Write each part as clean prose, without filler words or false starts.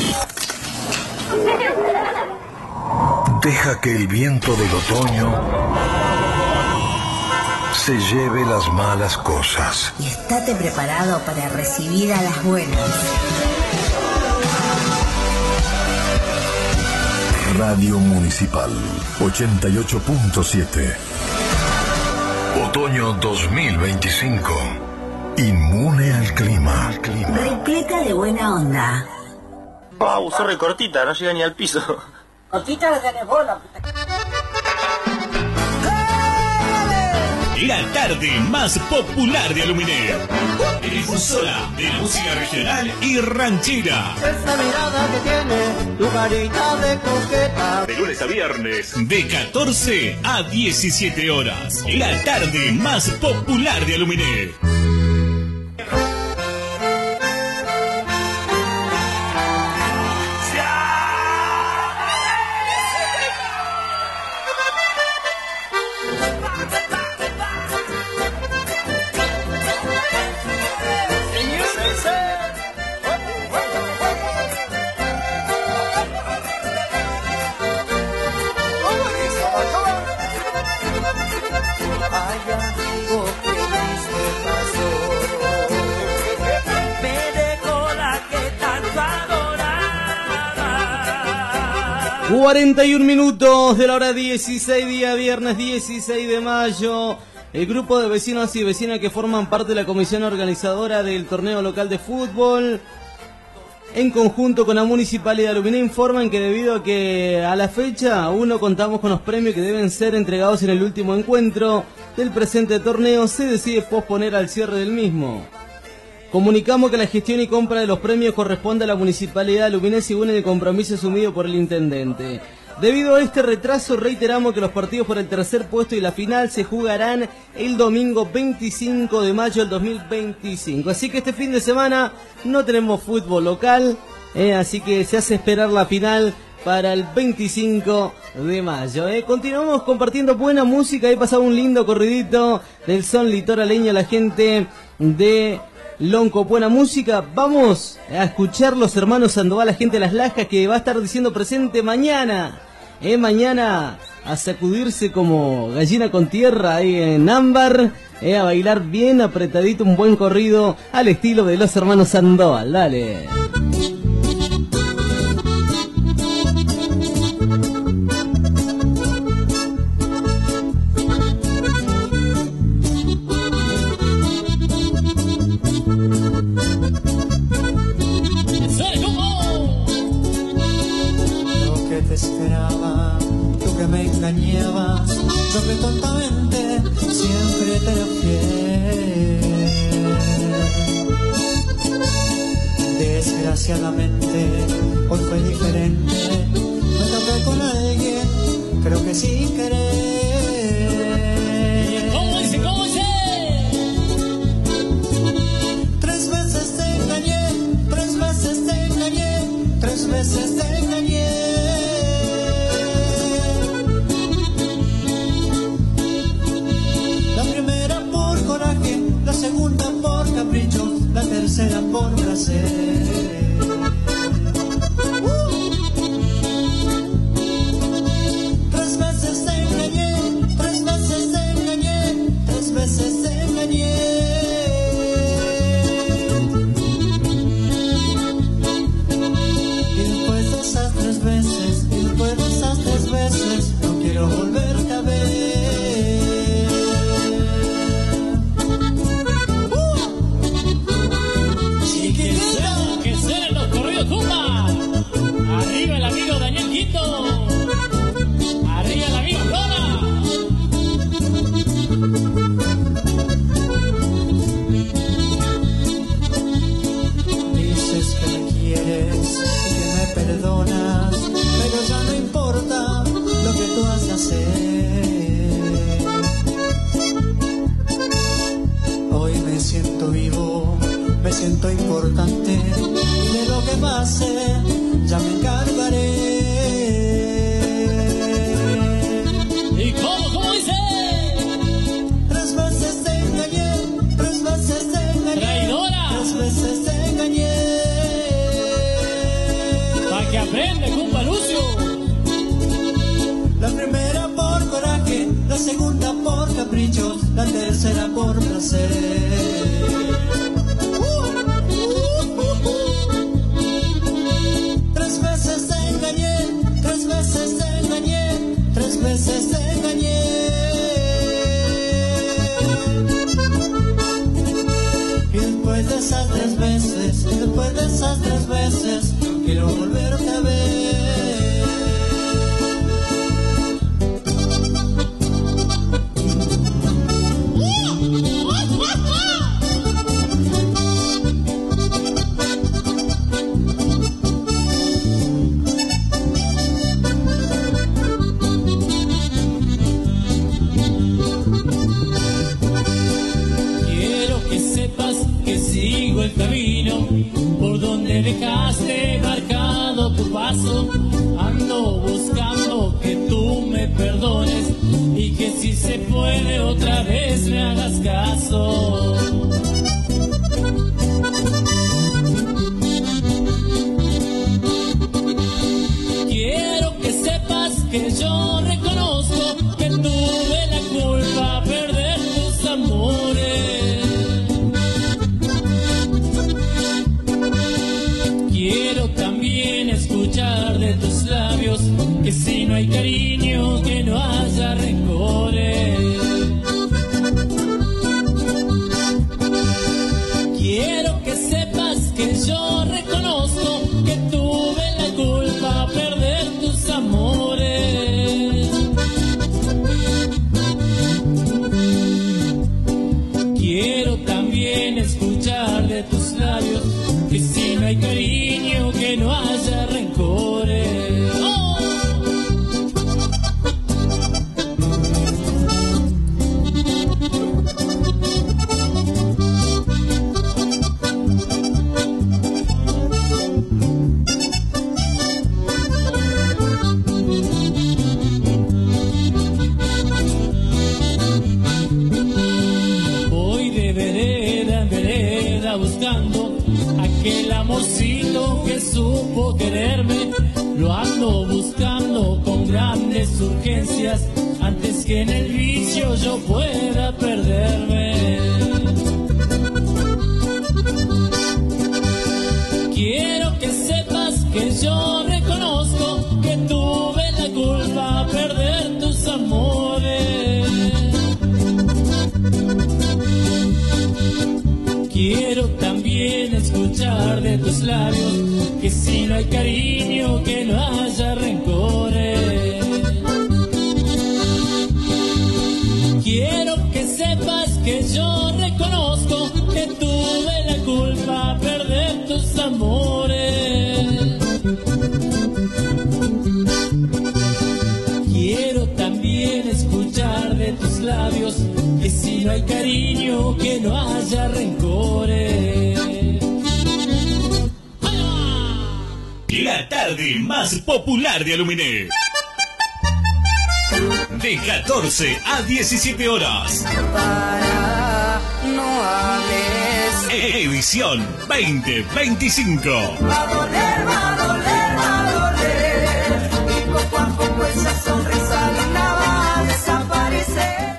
Deja que el viento del otoño se lleve las malas cosas. Y estate preparado para recibir a las buenas. Radio Municipal 88.7. Otoño 2025. Inmune al clima. Repleta de buena onda. Wow, sorry, cortita, no llega ni al piso. Cortita la tenés vos, la puta. La tarde más popular de Aluminé. Difusora de música regional y ranchera. Esa mirada que tiene tu carita de coqueta. De lunes a viernes, de 14 a 17 horas. La tarde más popular de Aluminé. Hay algo que viste pasó. Me dejó la que tanto adoraba. 41 minutos de la hora 16, día viernes 16 de mayo. El grupo de vecinos y vecinas que forman parte de la comisión organizadora del torneo local de fútbol, en conjunto con la Municipalidad de Aluminé, informan que debido a que a la fecha aún no contamos con los premios que deben ser entregados en el último encuentro del presente torneo, se decide posponer al cierre del mismo. Comunicamos que la gestión y compra de los premios corresponde a la Municipalidad de Aluminé según el compromiso asumido por el Intendente. Debido a este retraso, reiteramos que los partidos por el tercer puesto y la final se jugarán el domingo 25 de mayo del 2025. Así que este fin de semana no tenemos fútbol local, así que se hace esperar la final para el 25 de mayo. Continuamos compartiendo buena música, ahí pasaba un lindo corridito del son litoraleño, la gente de Lonco, buena música. Vamos a escuchar los hermanos Sandoval, la gente de Las Lajas, que va a estar diciendo presente mañana. Mañana a sacudirse como gallina con tierra ahí en Ámbar, a bailar bien apretadito, un buen corrido al estilo de los hermanos Sandoval. Dale. Esperaba, tú que me engañabas, yo que tontamente siempre te era fiel. Desgraciadamente, hoy fue diferente, me topé con alguien, creo que sin querer. ¿Cómo dice? ¿Cómo dice? 3 veces te engañé, 3 veces te engañé, 3 veces te engañé. La segunda por capricho, la tercera por placer. 3 veces te engañé, 3 veces te engañé, 3 veces te engañé. Y después de esas 3 veces, y después de esas 3 veces, no quiero volverte a ver. Arriba el amigo Daniel Quito. Arriba el amigo Flora. Dices que me quieres, que me perdonas, pero ya no importa lo que tú has de hacer. Hoy me siento vivo, me siento importante, y de lo que pase ya me encargaré. ¿Y cómo dice? 3 veces te engañé, 3 veces te engañé, ¡Traidora! 3 veces te engañé. capricho, la tercera por placer. Tres veces te engañé, tres veces te engañé, tres veces te engañé. Y después de esas tres veces, después de esas tres veces, quiero volverte a ver. El camino por donde dejaste marcado tu paso, ando buscando que tú me perdones y que si se puede otra vez me hagas caso. Quiero que sepas que yo reconozco que tuve la culpa a perder tus amores. Quiero también escuchar de tus labios que si no hay cariño, que no haya rencores. Quiero que sepas que yo reconozco que tuve la culpa a perder tus amores. Quiero también escuchar de tus labios que si no hay cariño, que no haya rencores. ¡Oh! Voy de vereda en vereda buscando aquel amorcito que supo quererme. Lo ando buscando con grandes urgencias antes que en el vicio yo pueda perderme. Quiero que sepas que yo reconozco que tuve la culpa a perder tus amores. Quiero también escuchar de tus labios que si no hay cariño, que no haya rencores. Quiero que sepas que yo reconozco que tuve la culpa a perder tus amores. Quiero también escuchar de tus labios que si no hay cariño, que no haya rencores. La tarde más popular de Aluminé. De 14 a 17 horas. Para, no hables. Edición 2025. Va a doler, va a doler, va a doler. Y poco a poco esa sonrisa linda va a desaparecer.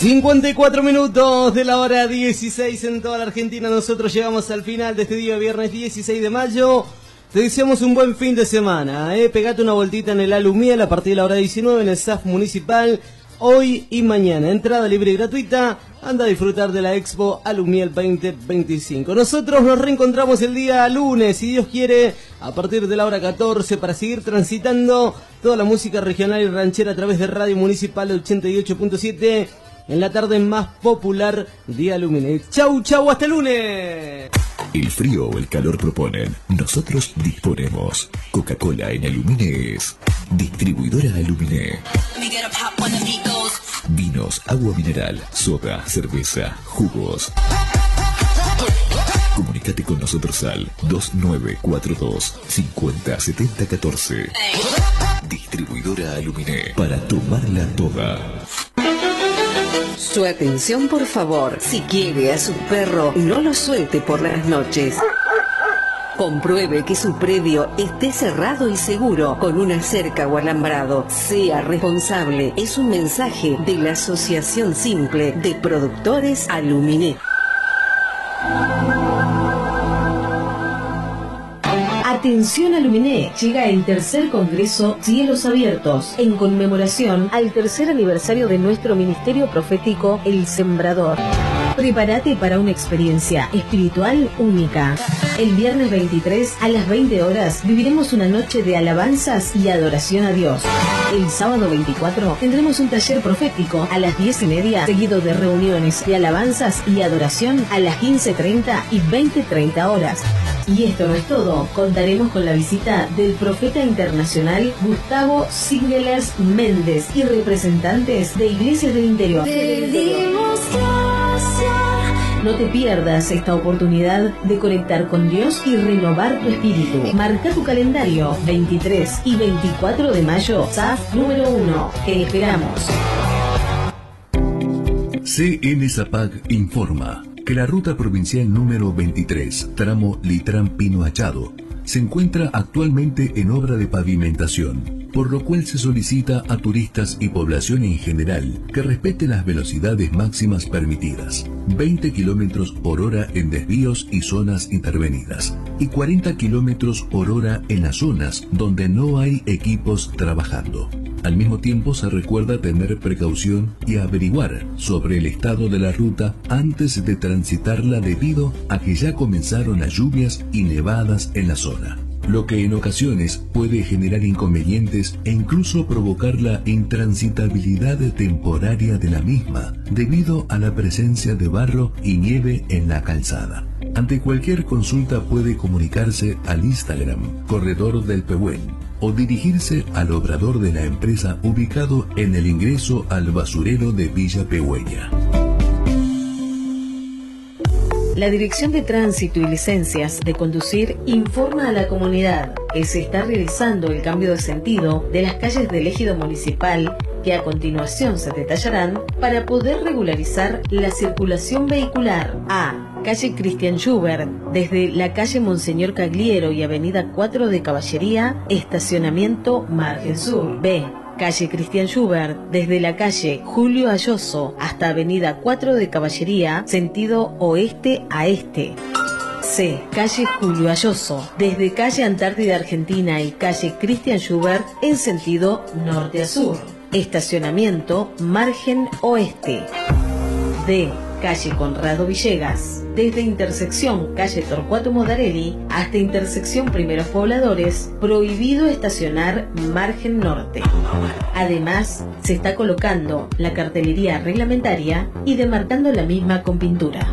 54 minutos de la hora 16 en toda la Argentina. Nosotros llegamos al final de este día, viernes 16 de mayo. Te deseamos un buen fin de semana. Pegate una voltita en el Alumiel a partir de la hora 19 en el SAF Municipal. Hoy y mañana, entrada libre y gratuita. Anda a disfrutar de la Expo Alumiel 2025. Nosotros nos reencontramos el día lunes, si Dios quiere, a partir de la hora 14 para seguir transitando toda la música regional y ranchera a través de Radio Municipal 88.7 en la tarde más popular de Alumiel. Chau, chau, hasta el lunes. El frío o el calor proponen, nosotros disponemos. Coca-Cola en Aluminé es distribuidora Aluminé. Vinos, agua mineral, soda, cerveza, jugos. Comunicate con nosotros al 2942 50 70 14. Distribuidora Aluminé, para tomarla toda. Su atención, por favor. Si quiere a su perro, no lo suelte por las noches. Compruebe que su predio esté cerrado y seguro con una cerca o alambrado. Sea responsable. Es un mensaje de la Asociación Simple de Productores Aluminé. Atención Aluminé, llega el tercer Congreso Cielos Abiertos, en conmemoración al tercer aniversario de nuestro Ministerio Profético El Sembrador. Prepárate para una experiencia espiritual única. El viernes 23 a las 20 horas viviremos una noche de alabanzas y adoración a Dios. El sábado 24 tendremos un taller profético a las 10:30, seguido de reuniones de alabanzas y adoración a las 15:30 y 20:30 horas. Y esto no es todo, contaremos con la visita del profeta internacional Gustavo Signelas Méndez y representantes de iglesias del interior. No te pierdas esta oportunidad de conectar con Dios y renovar tu espíritu. Marca tu calendario, 23 y 24 de mayo, SAF número 1. Te esperamos. CN Zapag informa que la ruta provincial número 23, tramo Litrán-Pino Achado, se encuentra actualmente en obra de pavimentación, por lo cual se solicita a turistas y población en general que respeten las velocidades máximas permitidas, 20 km por hora en desvíos y zonas intervenidas, y 40 km por hora en las zonas donde no hay equipos trabajando. Al mismo tiempo se recuerda tener precaución y averiguar sobre el estado de la ruta antes de transitarla debido a que ya comenzaron las lluvias y nevadas en la zona, lo que en ocasiones puede generar inconvenientes e incluso provocar la intransitabilidad temporaria de la misma debido a la presencia de barro y nieve en la calzada. Ante cualquier consulta puede comunicarse al Instagram Corredor del Pehuen o dirigirse al obrador de la empresa ubicado en el ingreso al basurero de Villa Pehuen. La Dirección de Tránsito y Licencias de Conducir informa a la comunidad que se está realizando el cambio de sentido de las calles del ejido municipal, que a continuación se detallarán para poder regularizar la circulación vehicular. A. Calle Cristian Schubert, desde la calle Monseñor Cagliero y avenida 4 de Caballería, estacionamiento Margen Sur. B. Calle Cristian Schubert, desde la calle Julio Ayoso hasta avenida 4 de Caballería, sentido oeste a este. C. Calle Julio Ayoso, desde calle Antártida Argentina y calle Cristian Schubert en sentido norte a sur. Estacionamiento Margen Oeste. D. Calle Conrado Villegas, desde intersección calle Torcuato Modarelli hasta intersección Primeros Pobladores, prohibido estacionar Margen Norte. Además, se está colocando la cartelería reglamentaria y demarcando la misma con pintura.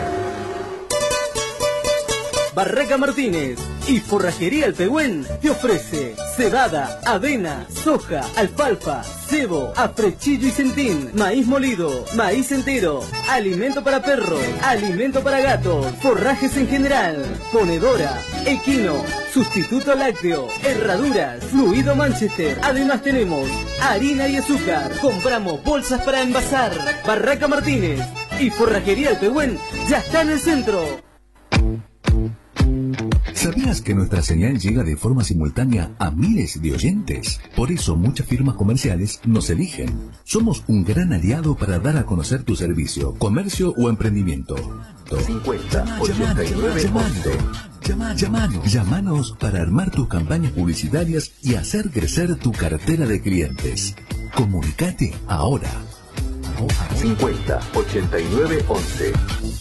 Barraca Martínez y Forrajería El Pehuen te ofrece cebada, avena, soja, alfalfa, cebo, afrechillo y centín, maíz molido, maíz entero, alimento para perros, alimento para gatos, forrajes en general, ponedora, equino, sustituto lácteo, herraduras, fluido Manchester. Además tenemos harina y azúcar. Compramos bolsas para envasar. Barraca Martínez y Forrajería El Pehuen ya está en el centro. ¿Sabías que nuestra señal llega de forma simultánea a miles de oyentes? Por eso muchas firmas comerciales nos eligen. Somos un gran aliado para dar a conocer tu servicio, comercio o emprendimiento. 50 89 Llámanos para armar tus campañas publicitarias y hacer crecer tu cartera de clientes. Comunicate ahora. 50 89 11.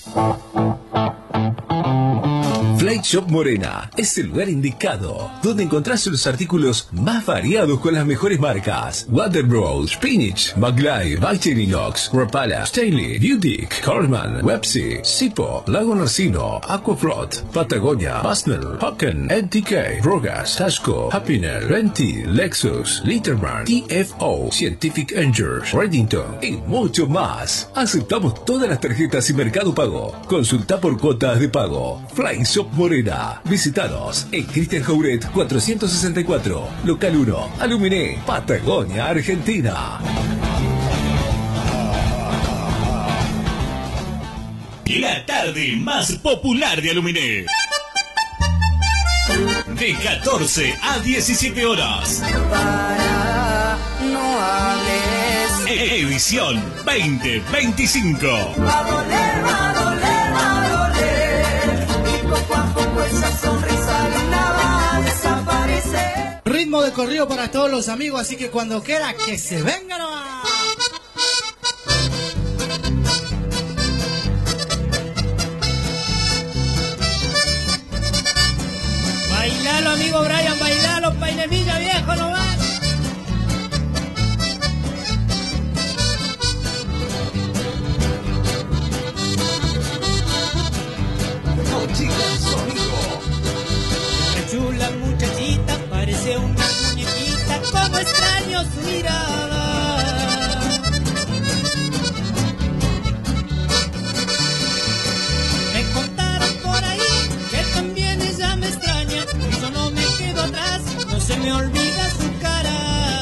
Flight Shop Morena es el lugar indicado, donde encontrás los artículos más variados con las mejores marcas: Waterbrow, Spinach, Maglite, Victorinox, Rapala, Stanley, Butic, Carlman, Websy, Sipo, Lago Narcino, Aquaflot, Patagonia, Basnell, Hocken, NTK, Rogas, Tasco, Happinell, Renti, Lexus, Litterman, TFO, Scientific Engines, Reddington y mucho más. Aceptamos todas las tarjetas y Mercado Pago. Consulta por cuotas de pago. Flight Shop Morena. Visítanos en Cristian Jauret 464, local 1, Aluminé, Patagonia, Argentina. La tarde más popular de Aluminé. De 14 a 17 horas. Para, no hables. Edición 2025. Va a doler, va a doler, va a doler. Y poco a poco esa sonrisa linda va a desaparecer. Ritmo de corrido para todos los amigos, así que cuando quiera que se vengan nomás. Bailalo, amigo Brian, bailalo, painemilla viejo nomás. Qué chula muchachita, parece una muñequita, como extraño su mirada. Me contaron por ahí que también ella me extraña, y yo no me quedo atrás, no se me olvida su cara.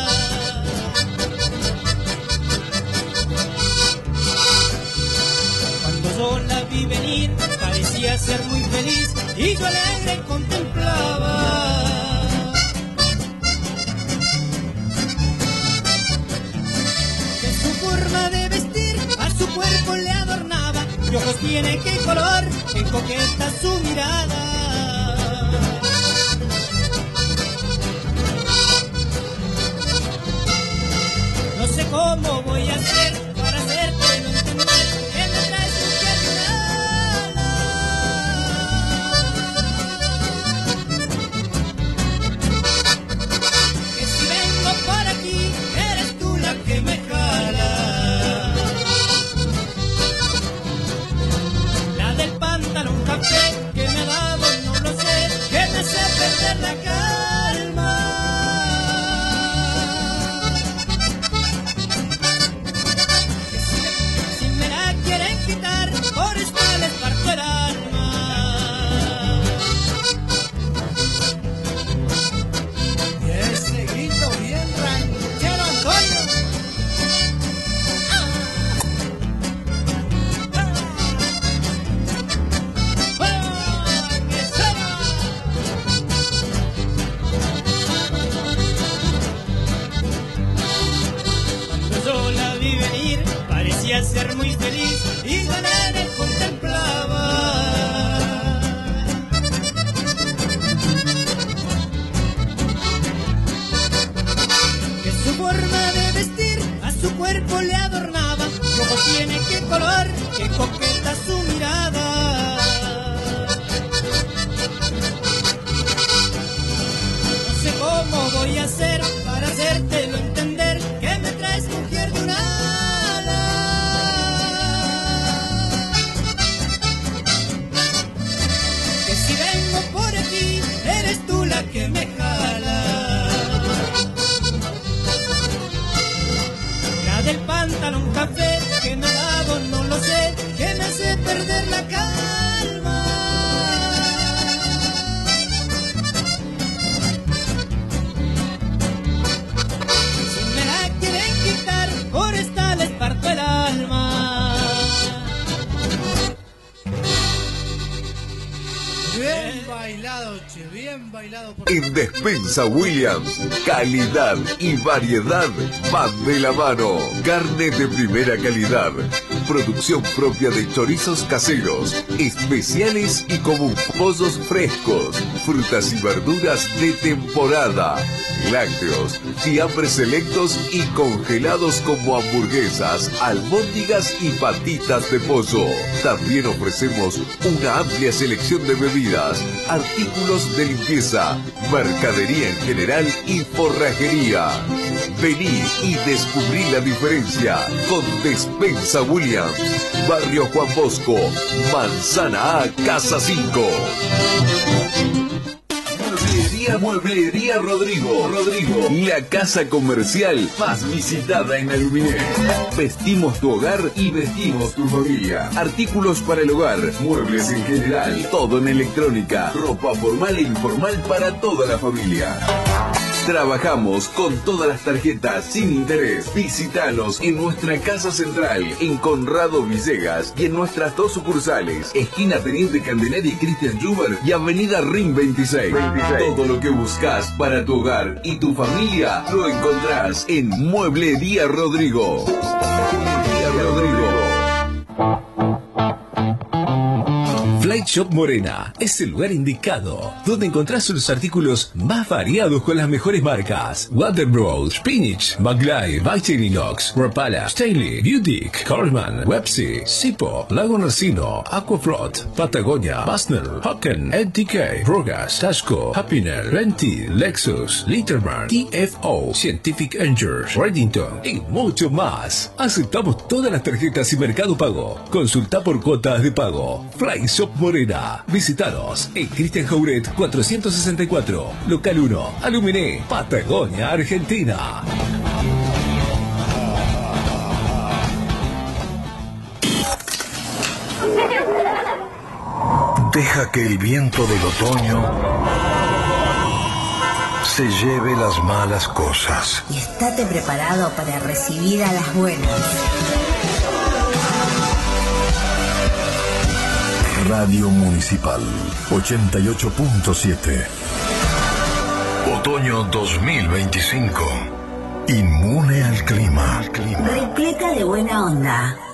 Cuando yo la vi venir, parecía ser muy feliz, y yo alegre contemplaba. Que su forma de vestir a su cuerpo le adornaba, y ojos tiene qué color, qué coqueta su mirada. No sé cómo voy a hacer para hacerte no entender que me traes mujer nada. Que si vengo por aquí, eres tú la que me jala. La del pantalón café que me ha dado no lo sé, que me hace perder la calma. Si me la quieren quitar, por esto les parto el alma. Y ese grito bien ranchero, Antonio. Cuando yo la vi venir, parecía ser muy feliz, y yo la contemplaba. Que su forma de vestir a su cuerpo le adornaba, como tiene qué color, qué coqueta su mirada. No sé cómo voy a hacer para hacértelo entender, que me traes mujer de un ala. Que si vengo por aquí, eres tú la que me jala. La del pantalón café que me ha dado no lo sé, que me hace perder la calma. Bien bailado por... En Despensa Williams, calidad y variedad van de la mano. Carne de primera calidad, producción propia de chorizos caseros, especiales y común, pollos frescos, frutas y verduras de temporada, lácteos, fiambres selectos y congelados como hamburguesas, albóndigas y patitas de pollo. También ofrecemos una amplia selección de bebidas, artículos de limpieza, mercadería en general y forrajería. Vení y descubrí la diferencia con Despensa Williams, Barrio Juan Bosco, Manzana A, Casa 5. Mueblería Rodrigo, la casa comercial más visitada en Aluminé. Vestimos tu hogar y vestimos tu familia. Artículos para el hogar, muebles en general, todo en electrónica, ropa formal e informal para toda la familia. Trabajamos con todas las tarjetas sin interés. Visítanos en nuestra casa central, en Conrado Villegas, y en nuestras dos sucursales, esquina Teniente Candenari y Cristian Juber y avenida Ring 26. Todo lo que buscas para tu hogar y tu familia lo encontrás en Mueblería Rodrigo. Flight Shop Morena es el lugar indicado donde encontrás los artículos más variados con las mejores marcas: Waterbrow, Spinach, Maglite, Victorinox, Rapala, Stanley, Budic, Coleman, Websy, Sipo, Lago Nacino, Aquaflot, Patagonia, Basner, Hocken, NTK, Rogas, Tasco, Happiner, Renti, Lexus, Litterman, TFO, Scientific Angels, Reddington y mucho más. Aceptamos todas las tarjetas y Mercado Pago. Consulta por cuotas de pago. Flight Shop Morena. Visítanos en Cristian Jauret 464, local 1, Aluminé, Patagonia, Argentina. Deja que el viento del otoño se lleve las malas cosas. Y estate preparado para recibir a las buenas. Radio Municipal 88.7. Otoño 2025. Inmune al clima. Repleta de buena onda.